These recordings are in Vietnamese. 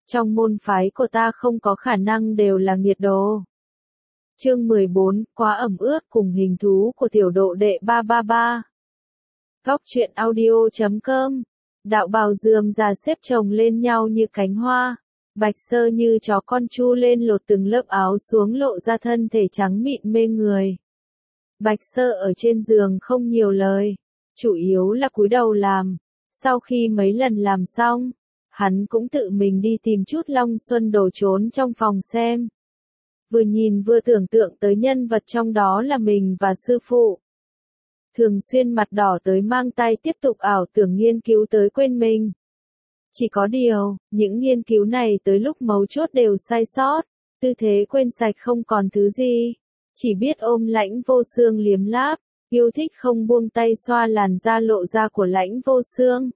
Trong môn phái của ta không có khả năng đều là nghiệt đồ. Chương 14, quá ẩm ướt cùng hình thú của tiểu độ đệ 333. Góc truyện audio.com. Đạo bào rườm rà xếp chồng lên nhau như cánh hoa. Bạch Sơ như chó con chu lên lột từng lớp áo xuống lộ ra thân thể trắng mịn mê người. Bạch Sơ ở trên giường không nhiều lời, chủ yếu là cúi đầu làm. Sau khi mấy lần làm xong, hắn cũng tự mình đi tìm chút Long Xuân đồ trốn trong phòng xem. Vừa nhìn vừa tưởng tượng tới nhân vật trong đó là mình và sư phụ. Thường xuyên mặt đỏ tới mang tay tiếp tục ảo tưởng nghiên cứu tới quên mình. Chỉ có điều, những nghiên cứu này tới lúc mấu chốt đều sai sót, tư thế quên sạch không còn thứ gì. Chỉ biết ôm Lãnh Vô Xương liếm láp, yêu thích không buông tay xoa làn da lộ ra của Lãnh Vô Xương.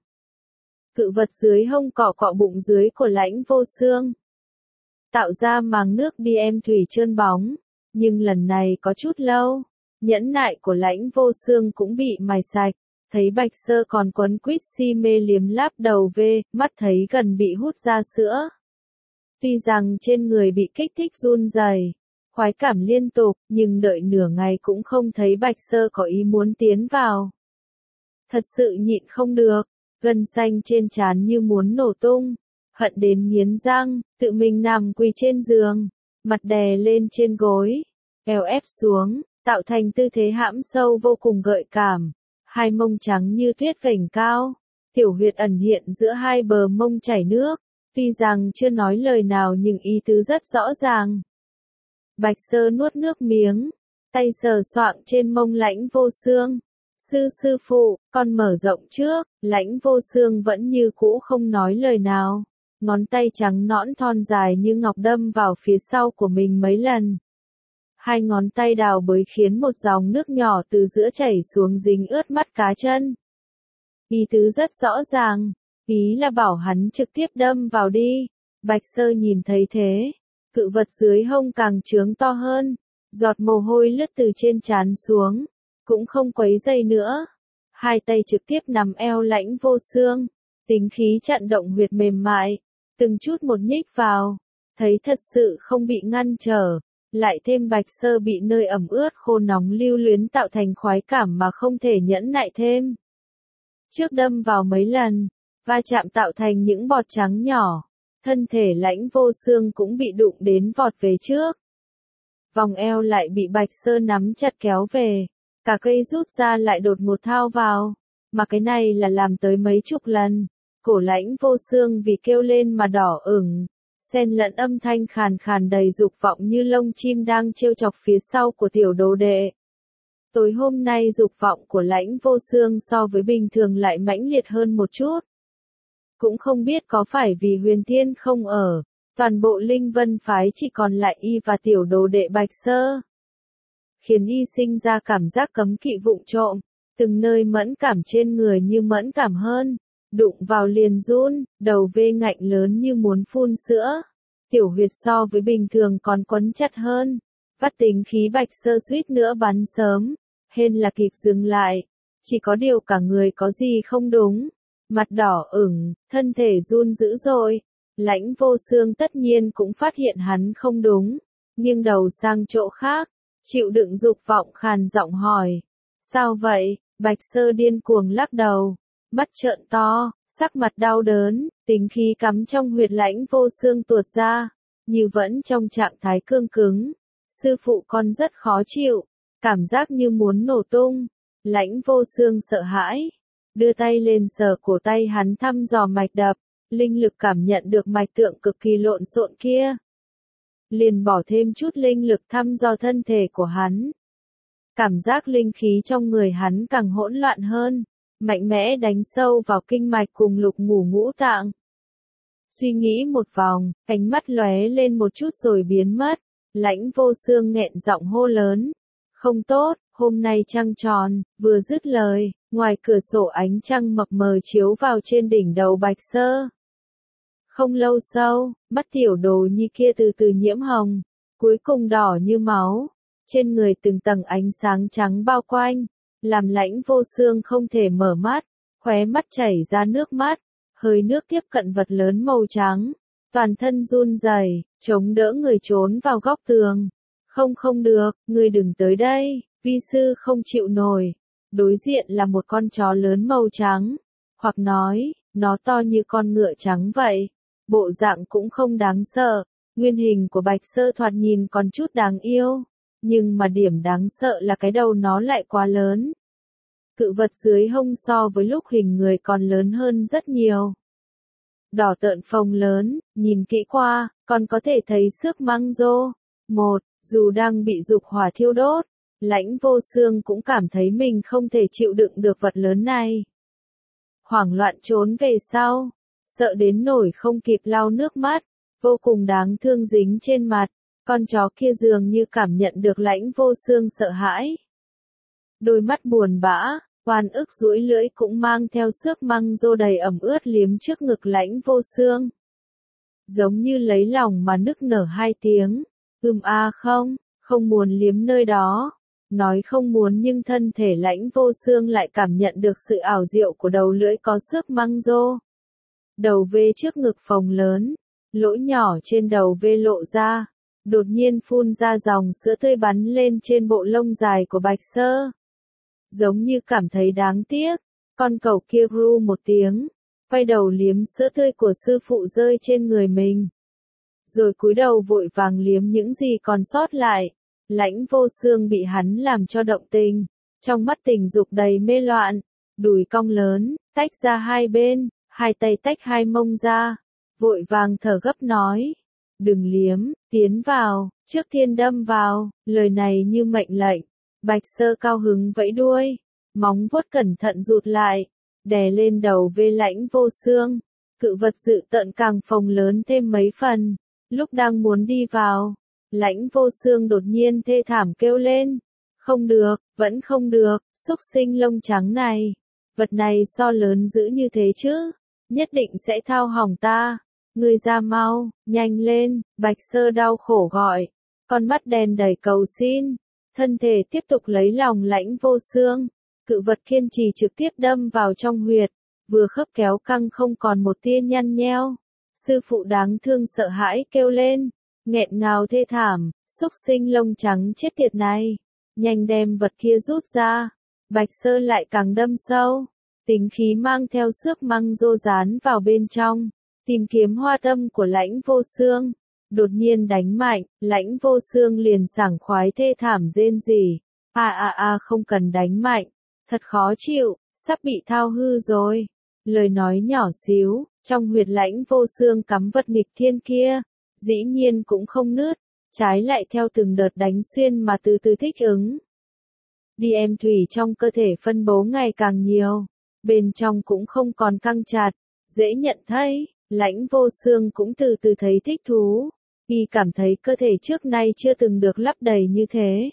Cự vật dưới hông cọ cọ bụng dưới của Lãnh Vô Xương. Tạo ra màng nước đi em thủy trơn bóng, nhưng lần này có chút lâu, nhẫn nại của Lãnh Vô Xương cũng bị mài sạch, thấy Bạch Sơ còn quấn quýt si mê liếm láp đầu về, mắt thấy gần bị hút ra sữa. Tuy rằng trên người bị kích thích run rẩy, khoái cảm liên tục, nhưng đợi nửa ngày cũng không thấy Bạch Sơ có ý muốn tiến vào. Thật sự nhịn không được, gân xanh trên trán như muốn nổ tung. Hận đến nghiến răng, tự mình nằm quỳ trên giường, mặt đè lên trên gối, eo ép xuống, tạo thành tư thế hãm sâu vô cùng gợi cảm. Hai mông trắng như tuyết vểnh cao, tiểu huyệt ẩn hiện giữa hai bờ mông chảy nước, tuy rằng chưa nói lời nào nhưng ý tứ rất rõ ràng. Bạch Sơ nuốt nước miếng, tay sờ soạng trên mông Lãnh Vô Xương. Sư phụ, con mở rộng trước, Lãnh Vô Xương vẫn như cũ không nói lời nào. Ngón tay trắng nõn thon dài như ngọc đâm vào phía sau của mình mấy lần. Hai ngón tay đào bới khiến một dòng nước nhỏ từ giữa chảy xuống dính ướt mắt cá chân. Ý tứ rất rõ ràng, ý là bảo hắn trực tiếp đâm vào đi. Bạch Sơ nhìn thấy thế, cự vật dưới hông càng trướng to hơn, giọt mồ hôi lướt từ trên trán xuống, cũng không quấy dây nữa. Hai tay trực tiếp nắm eo Lãnh Vô Xương, tính khí chặn động huyệt mềm mại. Từng chút một nhích vào, thấy thật sự không bị ngăn trở, lại thêm Bạch Sơ bị nơi ẩm ướt khô nóng lưu luyến tạo thành khoái cảm mà không thể nhẫn nại thêm. Trước đâm vào mấy lần, va chạm tạo thành những bọt trắng nhỏ, thân thể Lãnh Vô Xương cũng bị đụng đến vọt về trước. Vòng eo lại bị Bạch Sơ nắm chặt kéo về, cả cây rút ra lại đột ngột thao vào, mà cái này là làm tới mấy chục lần. Cổ Lãnh Vô Xương vì kêu lên mà đỏ ửng, xen lẫn âm thanh khàn khàn đầy dục vọng như lông chim đang trêu chọc phía sau của tiểu đồ đệ. Tối hôm nay dục vọng của Lãnh Vô Xương so với bình thường lại mãnh liệt hơn một chút. Cũng không biết có phải vì Huyền Thiên không ở, toàn bộ Linh Vân phái chỉ còn lại y và tiểu đồ đệ Bạch Sơ. Khiến y sinh ra cảm giác cấm kỵ vụng trộm, từng nơi mẫn cảm trên người như mẫn cảm hơn. Đụng vào liền run, đầu vê ngạnh lớn như muốn phun sữa. Tiểu huyệt so với bình thường còn quấn chặt hơn. Vắt tính khí Bạch Sơ suýt nữa bắn sớm. Hên là kịp dừng lại. Chỉ có điều cả người có gì không đúng. Mặt đỏ ửng, thân thể run dữ dội. Lãnh Vô Xương tất nhiên cũng phát hiện hắn không đúng. Nhưng đầu sang chỗ khác. Chịu đựng dục vọng khàn giọng hỏi. Sao vậy? Bạch Sơ điên cuồng lắc đầu. Mắt trợn to, sắc mặt đau đớn, tính khí cắm trong huyệt Lãnh Vô Xương tuột ra, như vẫn trong trạng thái cương cứng. Sư phụ con rất khó chịu, cảm giác như muốn nổ tung. Lãnh Vô Xương sợ hãi, đưa tay lên sờ cổ tay hắn thăm dò mạch đập, linh lực cảm nhận được mạch tượng cực kỳ lộn xộn kia. Liền bỏ thêm chút linh lực thăm dò thân thể của hắn. Cảm giác linh khí trong người hắn càng hỗn loạn hơn. Mạnh mẽ đánh sâu vào kinh mạch cùng lục ngũ ngũ tạng. Suy nghĩ một vòng, ánh mắt lóe lên một chút rồi biến mất. Lãnh Vô Xương nghẹn giọng hô lớn. Không tốt, hôm nay trăng tròn, vừa dứt lời, ngoài cửa sổ ánh trăng mập mờ chiếu vào trên đỉnh đầu Bạch Sơ. Không lâu sau, mắt tiểu đồ nhi kia từ từ nhiễm hồng, cuối cùng đỏ như máu. Trên người từng tầng ánh sáng trắng bao quanh. Làm Lãnh Vô Xương không thể mở mắt, khóe mắt chảy ra nước mắt, hơi nước tiếp cận vật lớn màu trắng, toàn thân run rẩy, chống đỡ người trốn vào góc tường. Không được, ngươi đừng tới đây, vi sư không chịu nổi. Đối diện là một con chó lớn màu trắng, hoặc nói, nó to như con ngựa trắng vậy. Bộ dạng cũng không đáng sợ, nguyên hình của Bạch Sơ thoạt nhìn còn chút đáng yêu, nhưng mà điểm đáng sợ là cái đầu nó lại quá lớn. Cự vật dưới hông so với lúc hình người còn lớn hơn rất nhiều. Đỏ tợn phồng lớn, nhìn kỹ qua, còn có thể thấy xước măng rô. Dù đang bị dục hỏa thiêu đốt, Lãnh Vô Xương cũng cảm thấy mình không thể chịu đựng được vật lớn này. Hoảng loạn trốn về sau, sợ đến nổi không kịp lau nước mắt, vô cùng đáng thương dính trên mặt, con chó kia dường như cảm nhận được Lãnh Vô Xương sợ hãi. Đôi mắt buồn bã, oan ức duỗi lưỡi cũng mang theo xước măng rô đầy ẩm ướt liếm trước ngực Lãnh Vô Xương. Giống như lấy lòng mà nức nở hai tiếng, không muốn liếm nơi đó. Nói không muốn nhưng thân thể Lãnh Vô Xương lại cảm nhận được sự ảo diệu của đầu lưỡi có xước măng rô. Đầu vê trước ngực phồng lớn, lỗ nhỏ trên đầu vê lộ ra, đột nhiên phun ra dòng sữa tươi bắn lên trên bộ lông dài của Bạch Sơ. Giống như cảm thấy đáng tiếc, con cẩu kia ru một tiếng, quay đầu liếm sữa tươi của sư phụ rơi trên người mình. Rồi cúi đầu vội vàng liếm những gì còn sót lại. Lãnh Vô Xương bị hắn làm cho động tình, trong mắt tình dục đầy mê loạn, đùi cong lớn, tách ra hai bên, hai tay tách hai mông ra, vội vàng thở gấp nói, đừng liếm, tiến vào, trước tiên đâm vào, lời này như mệnh lệnh. Bạch Sơ cao hứng vẫy đuôi, móng vuốt cẩn thận rụt lại, đè lên đầu vê Lãnh Vô Xương, cự vật dự tợn càng phồng lớn thêm mấy phần, lúc đang muốn đi vào. Lãnh Vô Xương đột nhiên thê thảm kêu lên. Không được, vẫn không được, xúc sinh lông trắng này. Vật này so lớn dữ như thế chứ. Nhất định sẽ thao hỏng ta. Ngươi ra mau, nhanh lên, Bạch Sơ đau khổ gọi. Con mắt đen đầy cầu xin. Thân thể tiếp tục lấy lòng Lãnh Vô Xương. Cự vật kiên trì trực tiếp đâm vào trong huyệt. Vừa khớp kéo căng không còn một tia nhăn nheo. Sư phụ đáng thương sợ hãi kêu lên. Nghẹn ngào thê thảm, xúc sinh lông trắng chết tiệt này. Nhanh đem vật kia rút ra. Bạch Sơ lại càng đâm sâu. Tính khí mang theo xước măng rô dán vào bên trong. Tìm kiếm hoa tâm của Lãnh Vô Xương. Đột nhiên đánh mạnh, Lãnh Vô Xương liền sảng khoái thê thảm rên rỉ. Không cần đánh mạnh. Thật khó chịu, sắp bị thao hư rồi. Lời nói nhỏ xíu, trong huyệt Lãnh Vô Xương cắm vật nghịch thiên kia. Dĩ nhiên cũng không nứt, trái lại theo từng đợt đánh xuyên mà từ từ thích ứng. DM thủy trong cơ thể phân bố ngày càng nhiều, bên trong cũng không còn căng chặt, dễ nhận thấy, Lãnh Vô Xương cũng từ từ thấy thích thú, y cảm thấy cơ thể trước nay chưa từng được lấp đầy như thế.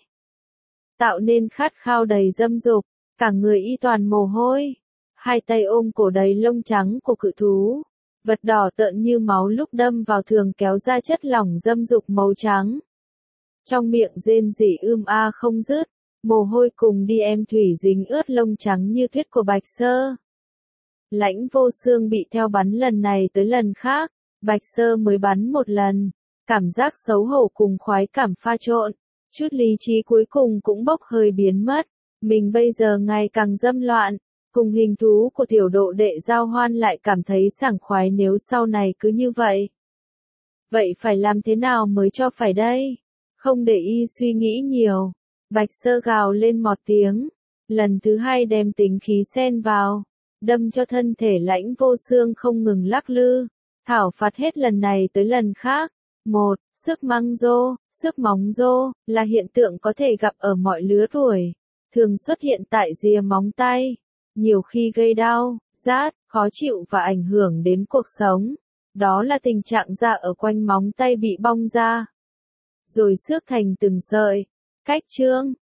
Tạo nên khát khao đầy dâm dục, cả người y toàn mồ hôi, hai tay ôm cổ đầy lông trắng của cự thú. Vật đỏ tợn như máu lúc đâm vào thường kéo ra chất lỏng dâm dục màu trắng. Trong miệng rên rỉ không dứt, mồ hôi cùng DM thủy dính ướt lông trắng như tuyết của Bạch Sơ. Lãnh Vô Xương bị theo bắn lần này tới lần khác, Bạch Sơ mới bắn một lần, cảm giác xấu hổ cùng khoái cảm pha trộn, chút lý trí cuối cùng cũng bốc hơi biến mất, mình bây giờ ngày càng dâm loạn. Cùng hình thú của tiểu độ đệ giao hoan lại cảm thấy sảng khoái nếu sau này cứ như vậy. Vậy phải làm thế nào mới cho phải đây? Không để y suy nghĩ nhiều. Bạch Sơ gào lên một tiếng. Lần thứ hai đem tính khí xen vào. Đâm cho thân thể Lãnh Vô Xương không ngừng lắc lư. Thảo phạt hết lần này tới lần khác. Sức măng rô, sức móng rô, là hiện tượng có thể gặp ở mọi lứa tuổi. Thường xuất hiện tại rìa móng tay. Nhiều khi gây đau, rát, khó chịu và ảnh hưởng đến cuộc sống. Đó là tình trạng da ở quanh móng tay bị bong ra. Rồi xước thành từng sợi. Cách chương